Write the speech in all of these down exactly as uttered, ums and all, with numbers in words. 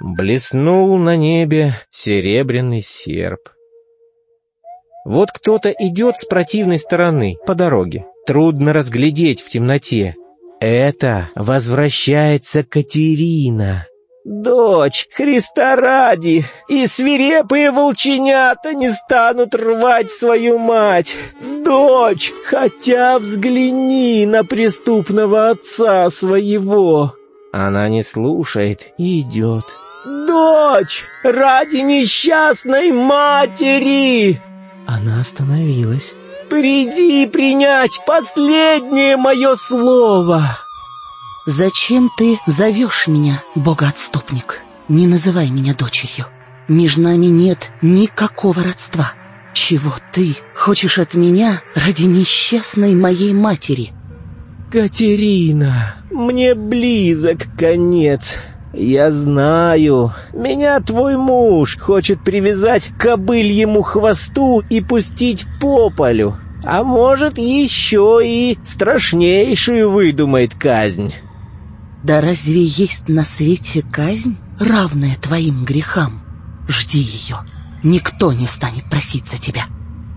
Блеснул на небе серебряный серп. Вот кто-то идет с противной стороны по дороге. Трудно разглядеть в темноте. Это возвращается Катерина. «Дочь, Христа ради, и свирепые волченята не станут рвать свою мать! Дочь, хотя взгляни на преступного отца своего!» Она не слушает и идет. «Дочь, ради несчастной матери!» Она остановилась. «Приди принять последнее мое слово!» «Зачем ты зовешь меня, богоотступник? Не называй меня дочерью. Между нами нет никакого родства. Чего ты хочешь от меня ради несчастной моей матери?» «Катерина, мне близок конец. Я знаю, меня твой муж хочет привязать к кобыльему хвосту и пустить по полю. А может, еще и страшнейшую выдумает казнь». «Да разве есть на свете казнь, равная твоим грехам? Жди ее, никто не станет просить за тебя».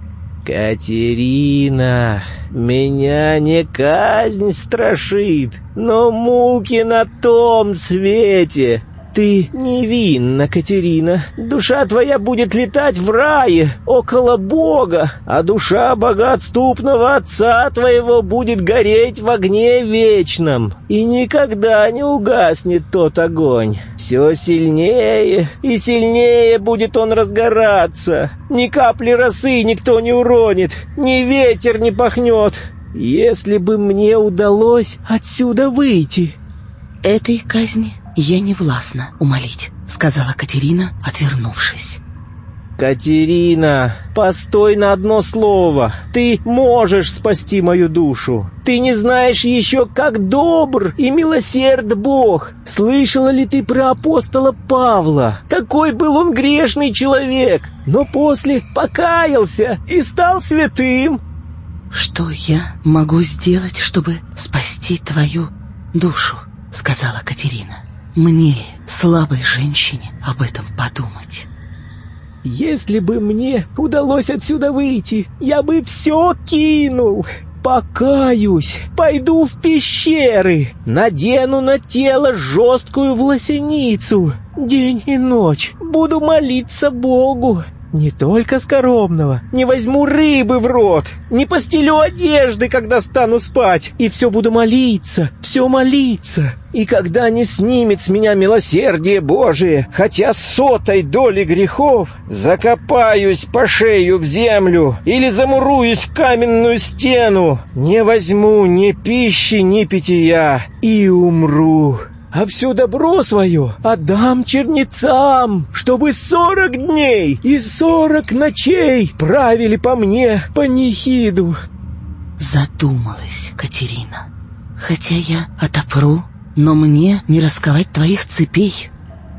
«Катерина, меня не казнь страшит, но муки на том свете. Ты невинна, Катерина. Душа твоя будет летать в рае около Бога, а душа богоотступного отца твоего будет гореть в огне вечном, и никогда не угаснет тот огонь. Все сильнее и сильнее будет он разгораться. Ни капли росы никто не уронит, ни ветер не пахнет. Если бы мне удалось отсюда выйти...» «Этой казни я не властна умолить», — сказала Катерина, отвернувшись. «Катерина, постой на одно слово. Ты можешь спасти мою душу. Ты не знаешь еще, как добр и милосерд Бог. Слышала ли ты про апостола Павла? Какой был он грешный человек, но после покаялся и стал святым». «Что я могу сделать, чтобы спасти твою душу?» — сказала Катерина. «Мне, слабой женщине, об этом подумать». «Если бы мне удалось отсюда выйти, я бы все кинул. Покаюсь, пойду в пещеры, надену на тело жесткую власеницу. День и ночь буду молиться Богу. Не только скоромного, не возьму рыбы в рот, не постелю одежды, когда стану спать, и все буду молиться, все молиться. И когда не снимет с меня милосердие Божие, хотя с сотой доли грехов, закопаюсь по шею в землю или замуруюсь в каменную стену, не возьму ни пищи, ни питья и умру. А все добро свое отдам чернецам, чтобы сорок дней и сорок ночей правили по мне панихиду». Задумалась Катерина. «Хотя я отопру, но мне не расковать твоих цепей».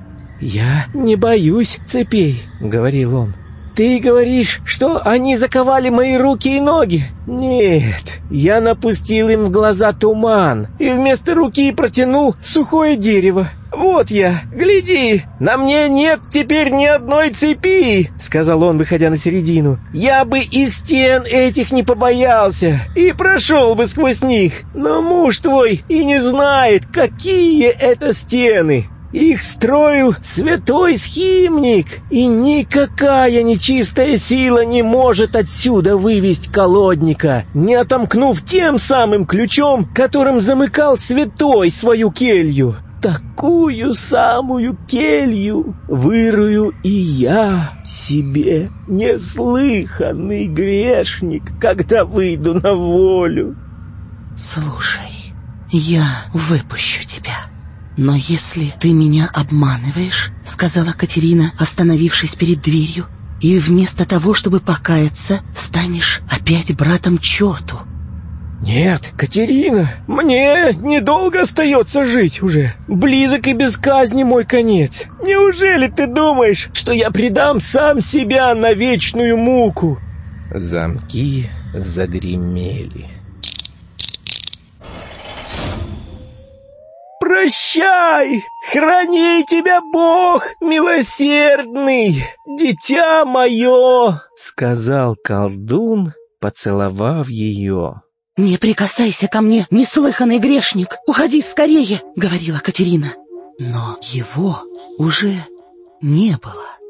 «Я не боюсь цепей», — говорил он. «Ты говоришь, что они заковали мои руки и ноги? Нет, я напустил им в глаза туман и вместо руки протянул сухое дерево. Вот я, гляди, на мне нет теперь ни одной цепи», — сказал он, выходя на середину. «Я бы и стен этих не побоялся и прошел бы сквозь них, но муж твой и не знает, какие это стены. Их строил святой схимник, и никакая нечистая сила не может отсюда вывести колодника, не отомкнув тем самым ключом, которым замыкал святой свою келью. Такую самую келью вырую и я себе, неслыханный грешник, когда выйду на волю». «Слушай, я выпущу тебя. Но если ты меня обманываешь, — сказала Катерина, остановившись перед дверью, — и вместо того, чтобы покаяться, станешь опять братом черту». «Нет, Катерина, мне недолго остается жить уже. Близок и без казни мой конец. Неужели ты думаешь, что я предам сам себя на вечную муку?» Замки загремели. «Прощай, Храни тебя Бог милосердный, дитя мое!» — сказал колдун, поцеловав ее. «Не прикасайся ко мне, неслыханный грешник! Уходи скорее!» — говорила Катерина. Но его уже не было.